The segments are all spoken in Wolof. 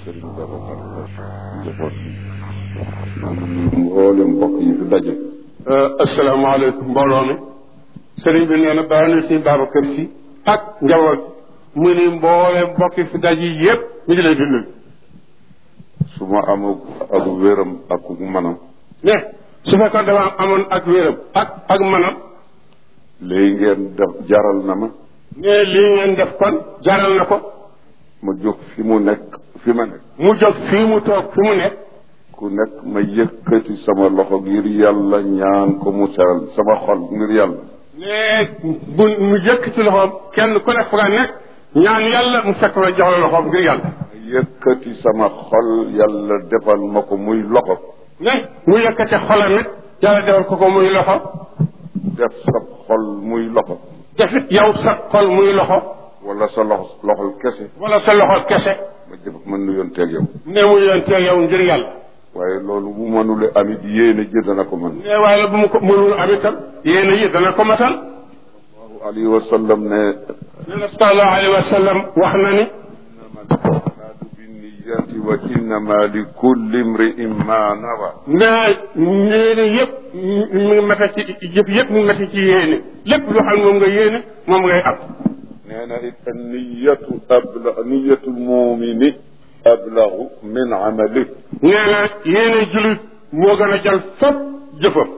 Serigne Babacar njaboot mboolem mbokk yi fi daje. asalaamaaleykum mbooloo mi. Serigne bi nee na bàyyi na si Babacar si ak njaboot mu ni mboolem mbokk yi fi daje yëpp ñu ngi lay dundal. su ma amoon ak wéram ak manam. ne su fekkoon dama amoon ak wéram ak manam. léegi ngeen def jaral na ma. ne lii ngeen def kon jaral na ko. ma jóg fi mu nekk fi ma nekk. mu jóg fii mu toog fi mu nekk. ku nekk ma yëkkati sama loxo ngir yàlla ñaan ko mu seral sama xol ngir yàlla. ne bu mu yëkkati loxoom kenn ku nekk fa nga nekk ñaan yàlla mu fekk la jox la loxoom ngir yàlla. yëkkati sama xol yàlla defal ma ko muy loxo. ne mu yëkkati xolam it yàlla defal ko muy loxo. def sa xol muy loxo. defit yow sa xol muy loxo. wala sa loxol kese. wala sa loxo kese. ma jëf mën nu yoon teeg yow. ne mu yoon teeg yow ngir yàlla. waaye loolu bu mënule amit yéene ji dana ko mën. ne waaye la bu mu ko mënul amitam yéene yi dana ko matal. sallallahu alayhi wa sallam ne. nee na sallallahu alayhi wa sallam wax na ni. binniyati wa innama li kulli imri'in ma nawa. ne yéene yëpp mi ngi mate ci jëf yëpp mi ngi mate ci yéene lépp loo xam ne moom nga yéene moom ngay am. nee na it niyatul mu'mini ablagu min amali. nee na yéene jullit moo gën a jël fépp jëfam.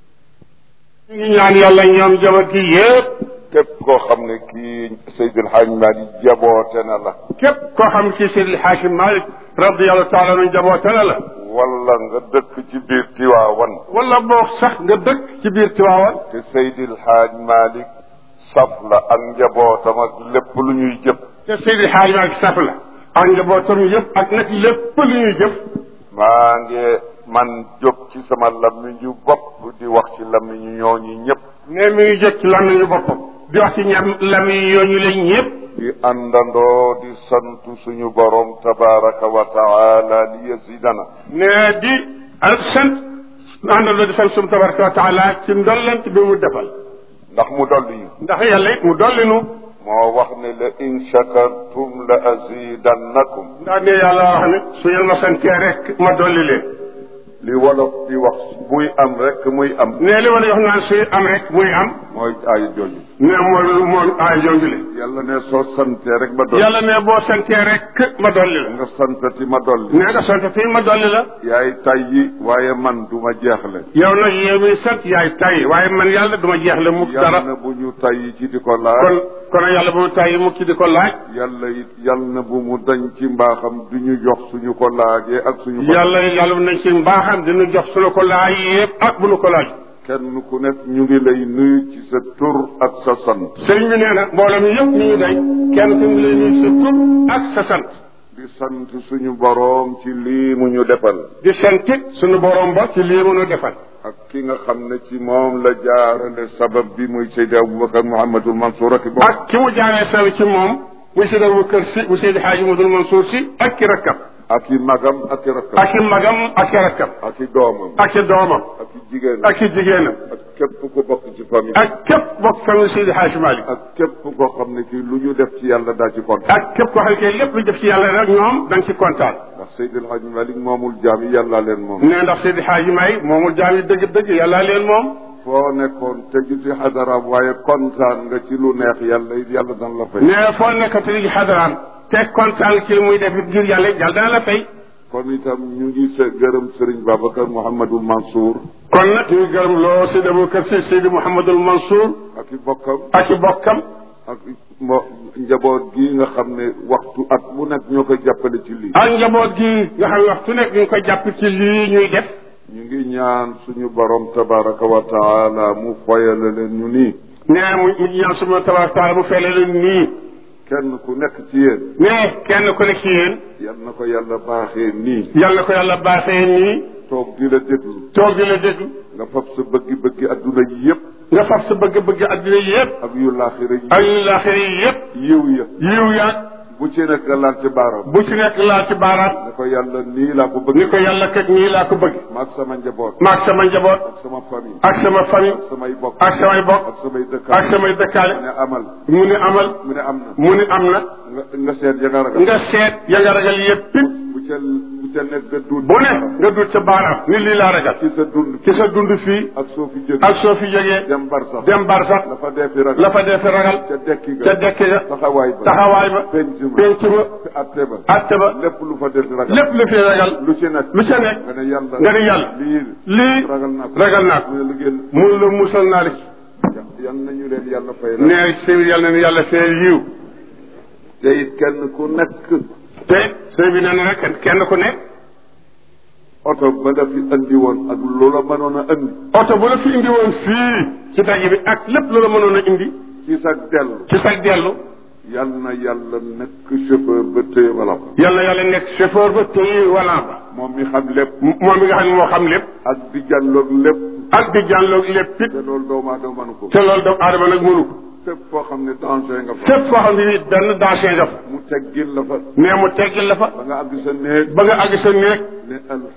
ñu ngi ñaan yàlla ñoom jabar gi yëpp. képp koo xam ne kii Seydil Hadj Malick jaboote na la. képp koo xam ne kii Seydil Hadj Malick radiyallahu taala anhu jaboote na la. wala nga dëkk ci biir Tiwaawan. wala boog sax nga dëkk ci biir Tiwaawan. te Seydil Hadj Malick saf la ak njabootam ak lépp lu ñuy jëf. te Seydil Hadj Malick saf la ak njabootam yëpp ak nag lépp lu ñuy jëf. maa ngi man jóg ci sama làmmiñu bopp di wax ci làmmiñu ñooñu ñëpp. ne mi ngi jóg ci làmmiñu boppam di wax ci ñam làmmiñu ñooñu lañ ñëpp. di àndandoo di sant suñu borom tabaraka wa taala li yazidana. ne di sant àndandoo di sant suñu tabaraka wa taala ci ndollent bi mu defal. ndax mu dolli ñu. ndax yàlla it mu dolli nu. moo wax ne la in shakartum la azidannakum. ndax ne yàlla wax ne su ngeen ma santee rek ma dolli leen. li wolof di wax buy am rek muy am. ne li wala wax naan suy am rek muy am. mooy ay jooju. ne mooy ay jooju le. yàlla ne soo santee rek ma dolli. yàlla ne boo santee rek ma dolli la. nga santati ma dolli. ne nga santati ma dolli la. yaay tayyi waaye man du ma jeexle. yow nag yow mi sant yaay tayyi waaye man yàlla du ma jeexle mukk dara. yàlla bu ñu tayyi ci di ko laaj. kon yàlla bu mu tayyi mukk ci di ko laaj. yàlla it yàlla na bu mu dañ ci mbaaxam du ñu jox suñu ko laajee ak suñu. yàlla bu nañ ci mbaaxam dina jox suñu ko laaj yëpp ak bu nu ko laaj. kenn ku nekk ñu ngi lay nuyu ci sa tur ak sa sant. sëriñ bi nee na mbooloo mi yëpp ñu ngi day kenn ku ngi lay nuyu sa tur ak sa sant. di sant suñu boroom ci lii mu ñu defal. di santit suñu boroom ba ci lii mu ñu defal. ak ki nga xam ne ci moom la jaarale sabab bi muy Seydi Aboubacar Mouhamadul Mansour ak bokk. ak ki mu jaarale sabab ci moom muy Seydi Aboubacar si mu Seydi Hadji Mouhamadul Mansour si ak ki rakkam. ak i magam ak i rakkam. ak i magam ak i rakkam. ak i doomam. ak i doomam. ak i jigéenam. ak i jigéenam. ak képp ku bokk ci famille. ak képp bokk famille Seydi Hadji Malick. ak képp koo xam ne kii lu ñu def ci yàlla daa ci kontaan. ak képp koo xam ne kii lépp lu def ci yàlla rek ñoom da nga ci kontaan. ndax Seydi El Hadji Malick moomul jaam yi yàllaa leen moom. nee ndax Seydi Hadji Malick moomul jaam yi dëgg-dëgg yàllaa leen moom. foo nekkoon tëju ci xadaraam waaye kontaan nga ci lu neex yàlla it yàlla dana la fay. nee foo nekkoon tëju ci xadaraam te kontaan ci li muy def ngir yàlla yàlla dana la fay. kon itam ñu ngi gërëm Serigne Babacar Mouhamadul Mansour. kon nag ñu ngi gërëm loo Seydi Aboubacar si Seydi Mouhamadul Mansour. ak i bokkam. ak i bokkam. ak njaboot gi nga xam ne waxtu at bu nekk ñoo koy jàppale ci lii. ak njaboot gi nga xam ne waxtu nekk ñu ngi koy jàpp ci lii ñuy def. ñu ngi ñaan suñu borom tabaraka wa taala mu fayale leen ñu nii. nee mu ñaan suñu tabaraka wa taala mu fayale leen nii. kenn ku nekk ci yéen. nee kenn ku nekk ci yéen. yal na ko yàlla baaxee nii. yal na ko yàlla baaxee nii. toog di la déglu. toog di la déglu. nga fab sa bëgg-bëgg adduna yi yëpp. nga fab sa bëgg-bëgg adduna yi yëpp. ak yu laaxira yi. ak yu laaxira yi yëpp. yiw ya. yiw ya. bu ci nekk laal ci baaraam. bu ci nekk laal ci baaraam. ni ko yàlla nii laa ko bëgg. ni ko yàlla kat nii laa ko bëgg. maag sama njaboot. maag sama njaboot. ak sama famille. ak sama famille. ak samay bokk. ak samay bokk. ak samay dëkkaale. ak samay dëkkaale. mu ne amal. mu ne amal. mu ne am na. mu ne am na. nga seet ya nga ragal. nga seet ya nga ragal yëpp. bu bu ca nekk nga duut. bu ne nga duut sa baaraam ni lii laa ragal. ci sa dund fii. ak soo fi jógee. ak soo fi jógee. dem barsax. la fa dee fi ragal. ca dekki ga. taxawaay ba. penc ba. atte ba. lépp lu fa dee fi ragal. lu fi ragal. lu ca nekk. nga ne yàlla. lii ragal naa ko. mun la musal naa la. yal nañu leen yàlla fay. nee sëñ bi yal nañu yàlla fay yiw. te it kenn ku nekk. te sëñ bi nee na rek kenn ku nekk. oto ba la fi andi woon ak loola mënoon a andi. oto ba la fi indi woon fii ci daje bi ak lépp loola mënoon a indi. ci sag dellu. yal na yàlla nekk chauffeur ba téye wala ba. yal na yàlla nekk chauffeur ba téye wala ba. moom mi xam lépp. moom mi nga xam ne moo xam lépp. ak di jàlloog lépp. it. te loolu doomu aadama mënu ko. nag mënu ko. fépp foo xam ne danger nga fa. fépp foo xam ne nii benn danger nga fa. mu teggil la fa. mais mu teggil la fa. ba nga àgg sa néeg. ne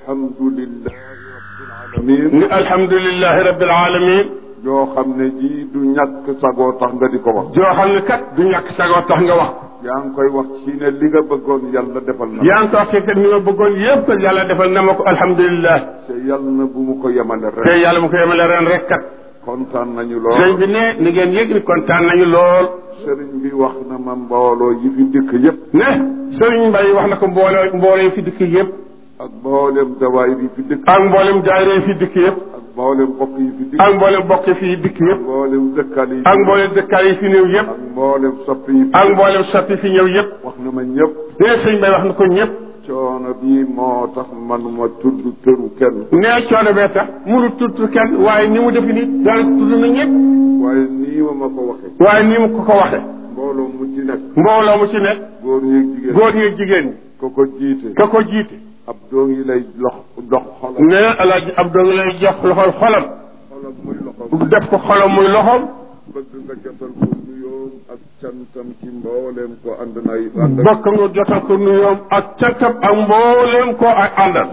alhamdulillahi rabbil alamin. yoo xam ne ji du ñàkk sagoo tax nga di ko wax. joo xam ne kat du ñàkk sagoo tax nga wax ko. yaa ngi koy wax ci ne li nga bëggoon yàlla defal na. yaa ngi koy wax ci kat li nga bëggoon yépp yàlla defal na ma ko alhamdulilah. te yàlla na bu mu ko yemale ren. te yàlla mu ko yemale ren rek kat. kontaan nañu lool. sëriñ bi ne ni ngeen yëg ni kontaan nañu lool. sëriñ bi wax na ma mbooloo yi fi dikk yépp. ne sëriñ Mbaye wax na ko mbooloo yi fi dikk yépp. ak mboolem dawaay yi fi dikk. ak mboolem daayira yi fi dikk yépp. ak mboolem bokk yi fi dikk. ak mboolem bokk yi fi dikk yépp. mboolem dëkkaale yi. ak mboolem dëkkaale yi fi ñëw yépp. ak mboolem soppi yi. ak mboolem soppi fi ñëw yépp. wax na ma ñëpp. ne sëriñ Mbaye wax na ko ñëpp. coono bii moo tax manuma tudd tëru kenn. nee coono bee tax mënu tudd kenn waaye ni mu defi ni daal tudd na ñëpp. waaye nii ma ko waxee. mbooloo mu ci nekk. góor yeeg jigéen ñi. ka ko jiite. ab doo ngi lay dox xolam. nee alaaji ab doo ngi lay jox loxol xolam. muy loxom. def ko xolam muy loxom. bëgg nga jotal ko nuyoom ak cantam ci mbooleem ko ànd nay. bëgg nga jotal ko nuyoom ak cantam ak mbooleem ko ay àndal.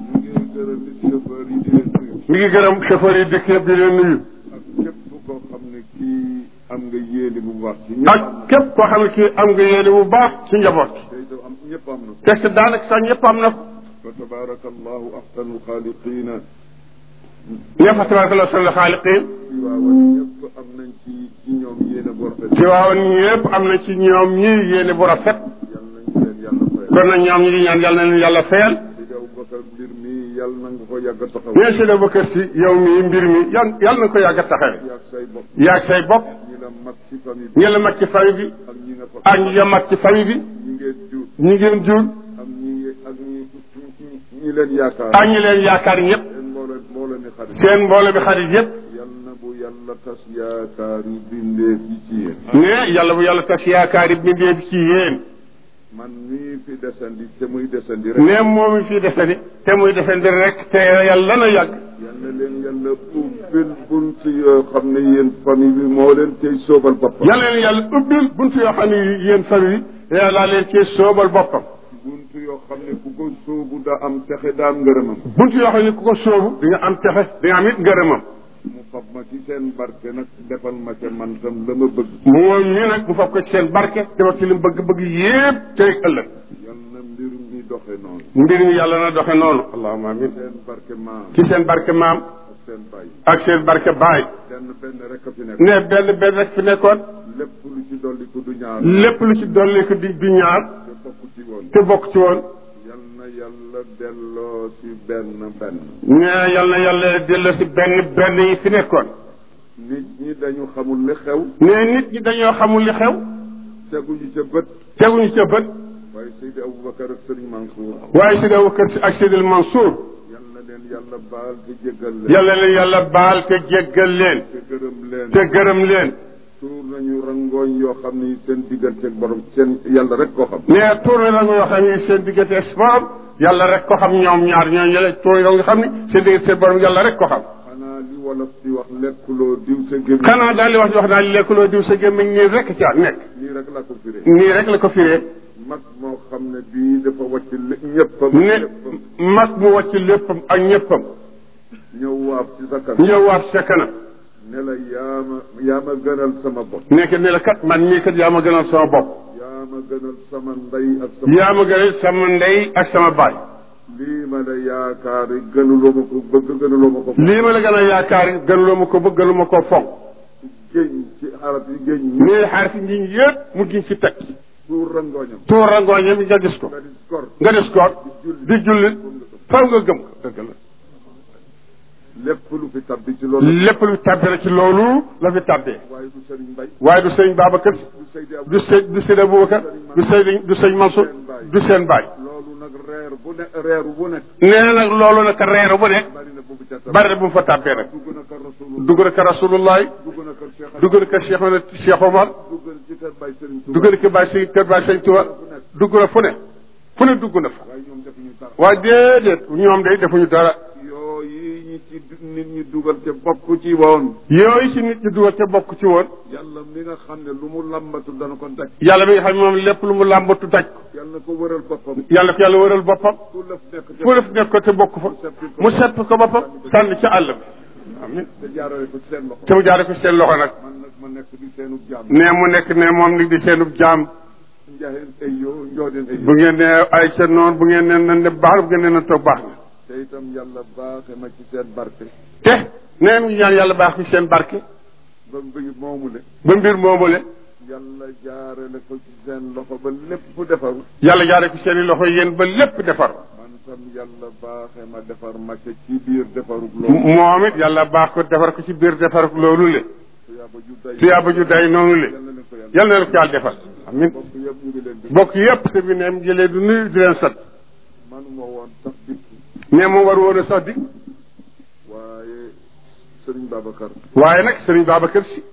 mi ngi gërëm chauffeur yi dëkk yëpp di leen nuyu. ak képp koo xam ne kii am nga yéene bu baax ci ñëpp. ak képp koo xam ne kii am nga yéene bu baax ci njaboot. ñëpp am na ko. fekk daanaka sax ñëpp am na ko. fa tabarakallahu ahsanul xaaliqiina. ñëpp fa tabarakallahu ahsanul xaaliqiin. ñëpp am nañ ci ñoom yéene bu rafet. ci waaw ñëpp am na ci ñoom ñii yéene bu rafet. kon nag ñoom ñu ngi ñaan yàlla na leen yàlla fayal. mbir mi yàlla na nga ko yàgg a taxaw. bien sûr Bakar si yow mii mbir mi yàlla na nga ko yàgg a taxawee. yaag say bopp. ñi la mag ci famille bi. ñi la mag ci famille bi. ak ñi nga mag ci famille bi. ñi ngeen jur. ñi leen yaakaar. ak ñi leen yaakaar ñëpp. seen mbooloo bi xarit yëpp. yàlla na bu yàlla tas yaakaar yi bindee fi ci yéen. ne yàlla bu yàlla tas yaakaar yi bindee fi ci yéen. man mii fi desandi te muy desandi rek. ne moom mi fi desandi te muy desandi rek te yàlla na yàgg. yal na leen yàlla ubbil bunt yoo xam ne yéen famille bi moo leen cay soobal boppam. yal na leen yàlla ubbil bunt yoo xam ne yéen famille bi yàlla leen cay soobal boppam. bunt yoo xam ne ku ko soobu daa am texe daa am ngërëmam. bunt yoo xam ne ku ko soobu di nga am texe di nga am it ngërëmam. mu fab ma ci seen barke nag defal ma ca man tam la ma bëgg. moom ñii nag mu fab ko ci seen barke defal ci li mu bëgg-bëgg yépp tey ëllëg. yal na mbir mi doxe noonu. mbir mi yàlla na doxe noonu. allahumma amin. seen barke maam. ci seen barke maam. ak seen baay. ak seen barke baay. benn rek a fi nekk. ne benn rek fi nekkoon. lépp lu ci dolli ko du ñaar. lépp lu ci dolli ko di ñaar. te bokk ci woon. te bokk ci woon. yal na yàlla delloo si benn. ne yal na yàlla delloo si benn yi fi nekkoon. nit ñi dañu xamul li xew. ne nit ñi dañoo xamul li xew. teguñu ca bët. waaye Seydi Aboubacar ak Serigne Mansour. waaye Seydi Aboubacar ak Seydi Mansour. yal na leen yàlla baal te jéggal leen. yal na leen yàlla baal te jéggal leen. te gërëm leen. tuur nañu rangooñ yoo xam ni seen diggante ak borom seen yàlla rek ko xam. mais tuur na rangooñ yoo xam ni seen diggante ak borom yàlla rek ko xam ñoom ñaar ñooñu yële tuur yoo xam ni seen diggante seen borom yàlla rek ko xam. xanaa li wolof di wax lekkuloo diw sa gémmiñ. xanaa daal li wax naa lekkuloo diw sa gémmiñ nii rek ci nekk. nii rek la ko firee. nii rek la ko firee. mag moo xam ne bii dafa wàcc ñëppam. ne mag mu wàcc léppam ak ñëppam. ñëw waaf ci sa kanam. ne la yaa ma gënal sama bopp. nekk ne la kat man mii kat yaa ma gënal sama bopp. yaa ma gënal sama ndey ak sama yaa ma gënal sama ndey ak sama baay lii ma la yaakaari gënuloo ma ko bëgg gënuloo ma ko lii ma la gën a yaakaari gënuloo ma ko bëgg gënuloo ma ko fonk géñ ci xaraf yi géñ nii xaar si njiñ yëpp mu giñ ci teg tuur rangooñam tuur rangooñam nga gis ko nga gis ko di jullit faw nga gëm ko dëgg la lépp lu fi tabbi ci loolu lépp lu tabbi rek ci loolu la fi tabbee waaye du sëriñ Mbay waaye du sëñ Babacar du sëñ Aboubacar du sëñ Mansour du seen baay loolu nag reeru bu nekk nee nag loolu nag reeru bu nekk bari na bu mu fa tabbee nag dugg na ka rasulullahi dugg na ka Cheikh Omar dugg na ka Baye kër Baye Sëñ Tuba dugg na fu ne dugg na fa waaye déedéet ñoom day defuñu dara yooyu ci nit ñi dugal ca bokk ci woon yooyu ci nit ñi dugal ca bokk ci woon yàlla mi nga xam ne lu mu lambatu dana ko daj yàlla mi nga xam ne moom lépp lu mu làmbatu daj ko yàlla ko wëral boppam yàlla ko yàlla wëral boppam fu lëf nekk ko te bokk fa mu sepp ko boppam sànni ca àll bi amiin te jaarale ko ci seen loxo te mu jaare ko ci seen loxo nag man nag ma nekk di seenub jaam ne mu nekk ne moom nit di seenub jaam njaxeen ay yoo njoodeen ay bu ngeen ne ay ca noonu bu ngeen ne nan de baax bu ngeen ne nan toog baax na te itam yàlla baaxe ma ci seen barke te nee mu ñaan yàlla baax fi seen barke ba mbir moomule ba mbir moomule yàlla jaarale ko ci seen loxo ba lépp defaru yàlla jaare ko seen i loxo yéen ba lépp defar man tam yàlla baaxe ma defar ma ca ci biir defarug loolu moom it yàlla baax ko defar ko ci biir defarug loolu le tuyaaba ju day noonu le yàlla na la ko yàlla defal amin bokk yëpp ñu ngi leen di bokk yëpp te bi neem jëlee du nuyu di leen sat manuma woon sax dikk ne moom war woon a sax di waaye sëriñ Babacar waaye nag sëriñ Babacar si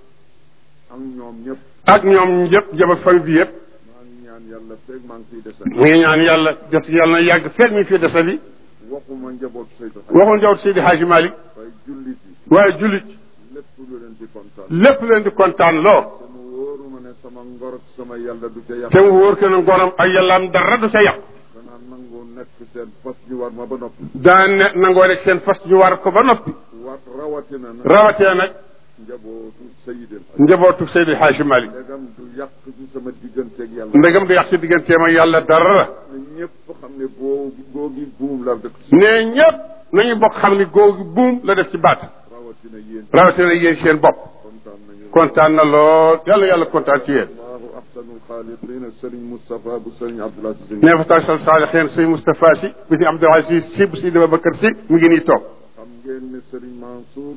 ak ñoom ñëpp ak ñoom ñëpp jabar famille bi yëpp maa ngi ñaan yàlla feeg maa ngi fiy desa mu ngi ñaan yàlla des yàlla na yàgg feeg ñu fi desali waxuma njabootu Seydou waxul njawt Seydi Hadji Malick waaye jullit yi waaye jullit lépp lu leen di kontaan lépp leen di kontaan loo te mu wóoruma ne sama ngor ak sama yàlla du ca yàq te mu wóor ke na ngoram ak yàllaam dara du ca yàq danaa nangoo nekk seen fas ñu war ma ba noppi daa ne nangoo rek seen fas ñu war ko ba noppi rawatina nag rawatee nag njabootu Seydil njabootu Seydi Hadji Malick ndegam du yàq ci sama digganteeg yàlla ndegam du yàq ci digganteem ak yàlla dara ne ñëpp xam ne googi buum la dëkk ne ñëpp nañu bokk xam ni googu buum la def ci baat rawatina yéen rawatina yéen seen bopp kontaan nañu kontaan na lool yàlla kontaan ci yéen allahu ahsanul xaaliqin sëriñ Moustapha bu sëriñ Abdoul Aziz ne fa tasal saalixiin sëñ Moustapha si bu si Abdoul Aziz si bu si Babacar si mu ngi nii toog xam ngeen ne sëriñ Mansour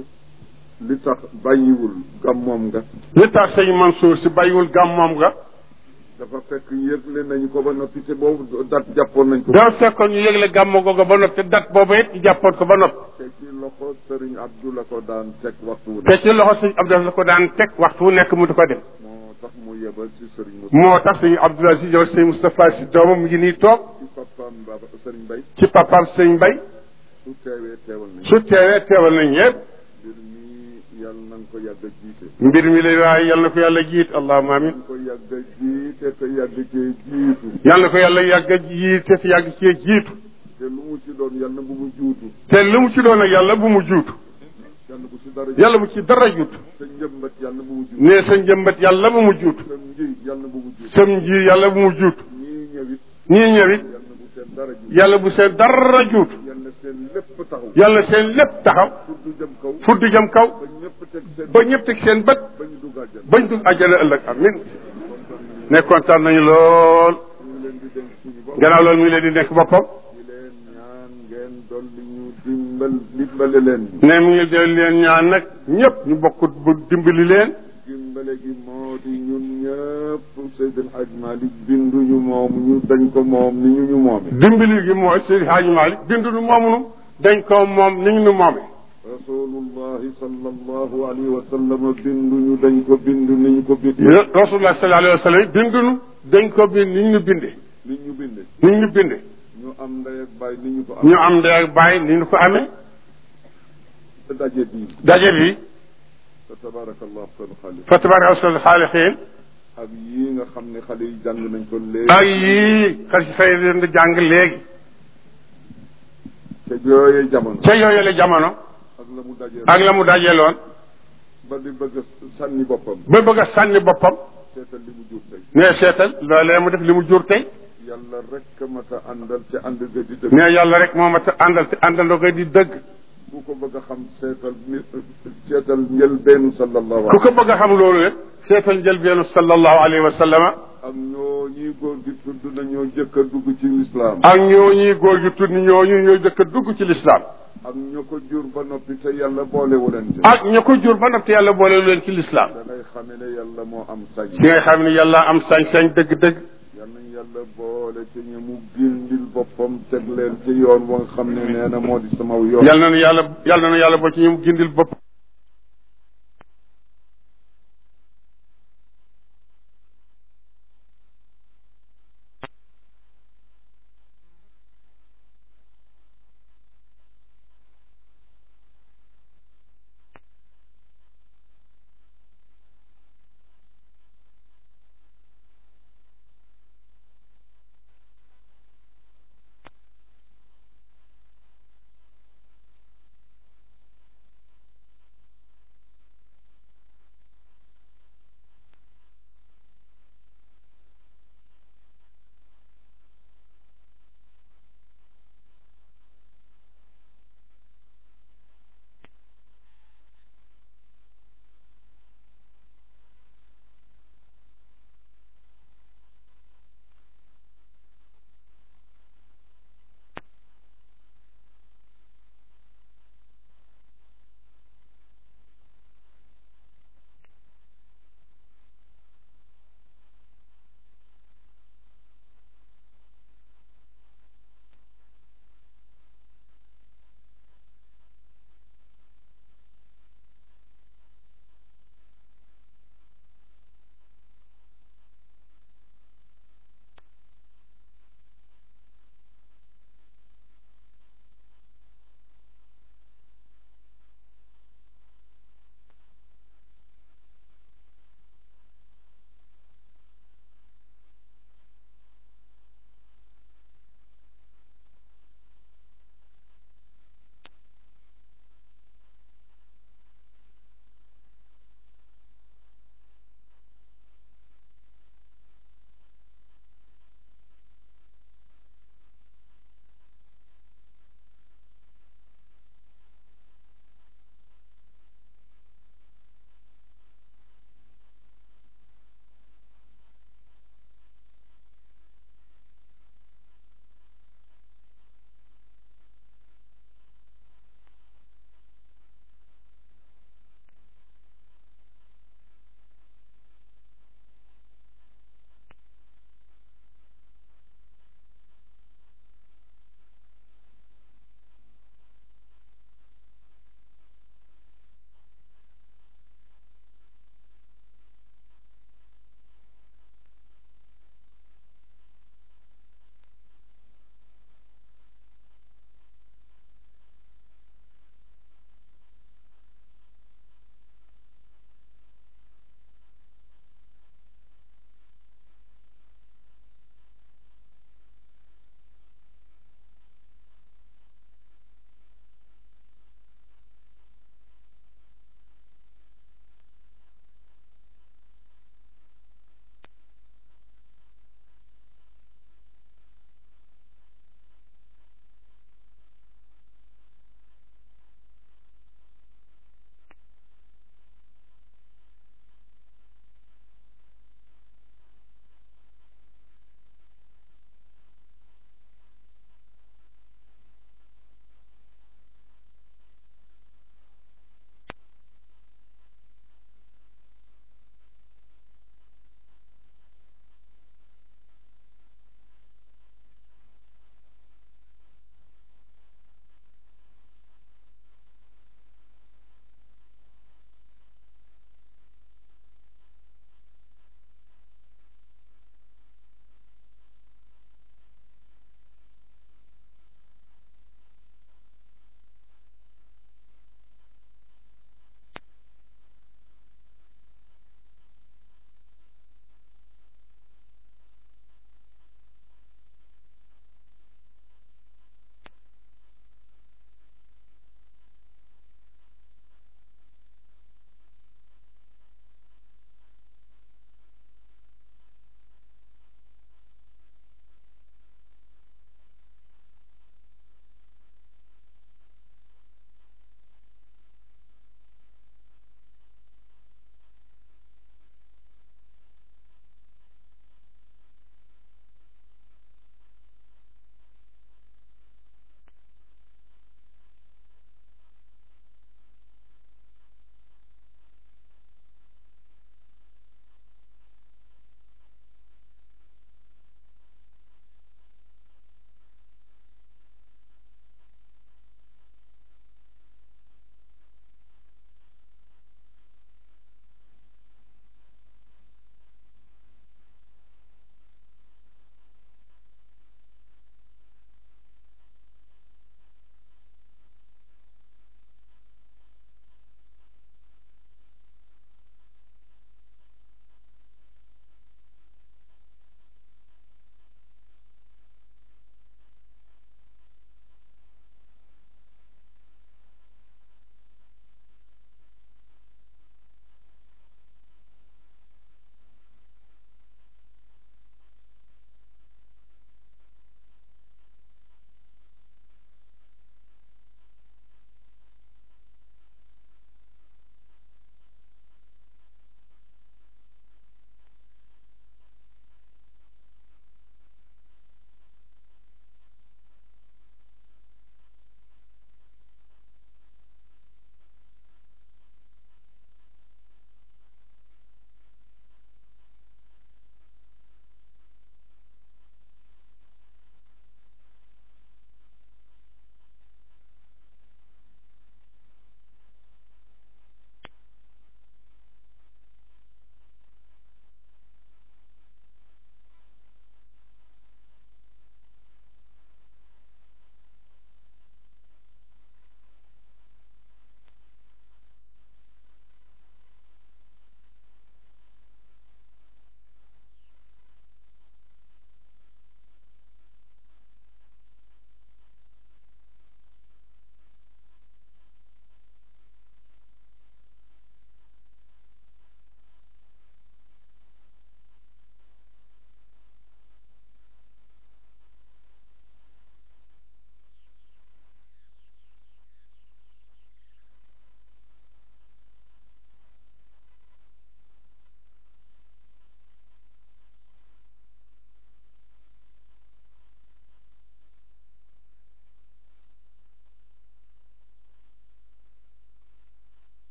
li tax bàyyiwul gàmmoom nga li tax sëñ Mansour si bàyyiwul gàmmoom nga dafa fekk yëgle nañu ko ba noppi te boobu dat jàppoon nañ ko dafa fekkoon ñu yëgle gàmmo googu ba noppi te dat boobu it ñu jàppoon ko ba noppi te ci loxo sëriñ Abdou la ko daan teg waxtu wu te ci loxo sëñ Abdou la ko daan teg waxtu wu nekk mu di ko def moo tax mu yebal si sëriñ moo tax sëñ Abdoul Aziz yow sëñ Moustapha si doomam mu ngi nii toog ci papaam baba sëriñ Mbay ci papaam sëñ Mbay su teewee teewal nañ su teewee teewal nañ ñëpp mbir mi yàlla na nga ko yàgg a jiite mbir mi la waaye yal na ko yàlla jiit allahumma amin na ko yàgg a jiite te yàgg cee jiitu yal na ko yàlla yàgg a jiite te yàgg cee jiitu te lu mu ci doon yàlla bu mu juutu te lu mu ci doon nag yàlla bu mu juutu yàlla bu ci dara yàlla bu ci dara juutu sa njëmbat yàlla bu mu juutu ne sa njëmbat yàlla bu mu juutu sam nji yàlla bu mu juutu sam nji yàlla bu mu juutu ñii ñëwit ñii ñëwit yàlla bu seen dara juutu yàlla bu seen dara juutu yàlla seen lépp taxaw yàlla seen lépp taxaw fuddu jëm kaw fuddu jëm kaw ba ñëpp teg seen ba ñëpp teg seen bët ba ñu dugg àjjana bañ dugg àjjana ëllëg amin ne kontaan nañu lool ñu leen di dénk suñu bopp gannaaw loolu mi ngi leen di nekk boppam di leen ñaan ngeen dolli ñu dimbale leen ne mi ngi del leen ñaan nag ñëpp ñu bokk bu dimbali leen dimbale gi moo di ñun ñëpp Seydil Hadj Malick binduñu moom ñu dañ ko moom ni ñu moome dimbali gi mooy Seydi Hadji Malick bindu nu moomunu dañ ko moom ni ñu nu moome rasulullahi sallallahu alayhi wa sallam binduñu dañ ko bindu ni ñu ko bindee rasulullah sallallahu alayhi wa sallam bindunu dañ ko bind ni ñu nu bindee ni ñu bindee ni ñu nu bindee ñu am ndey ak baay ni ñu ko ñu am ndey ak baay ni ñu ko amee daje bii daje bi fa tabarakallah ahsanul xaaliqiin fa tabaraka ahsanul xaaliqiin ak yii nga xam ne xale yi jàng nañ ko léegi ak yii xar si fay leen di jàng léegi ca yooyee jamono ca yooyu la jamono ak la mu dajee ak la mu dajeeloon ba di bëgg a sànni boppam ba bëgg a sànni boppam seetal li mu jur tey nee seetal loolee mu def li mu jur tey yàlla rek mat a àndal ci ànd ga di dëgg nee yàlla rek moo mat a àndal te àndandoo koy di dëgg ku ko bëgg a xam seetal njëlbeenu sallallahu ku ko bëgg a xam loolu rek seetal njëlbeenu sallallahu alayhi wa sallama ak ñoo ñii góor gi tudd na ñoo jëkk a dugg ci lislaam ak ñoo ñii góor gi tudd ñooñu ñoo jëkk a dugg ci lislaam ak ña ko jur ba noppi te yàlla boolewu leen ci ak ña ko jur ba noppi te yàlla boolewu leen ci lislaam da ngay xame ne yàlla moo am sañ si ngay xam ne yàlla am sañ-sañ dëgg-dëgg yal nañ yàlla boole ci ñi mu gindil boppam teg leen ci yoon wa nga xam ne nee na moo di samaw yoon yàlla na yàlla boo ci ñu gindil bopp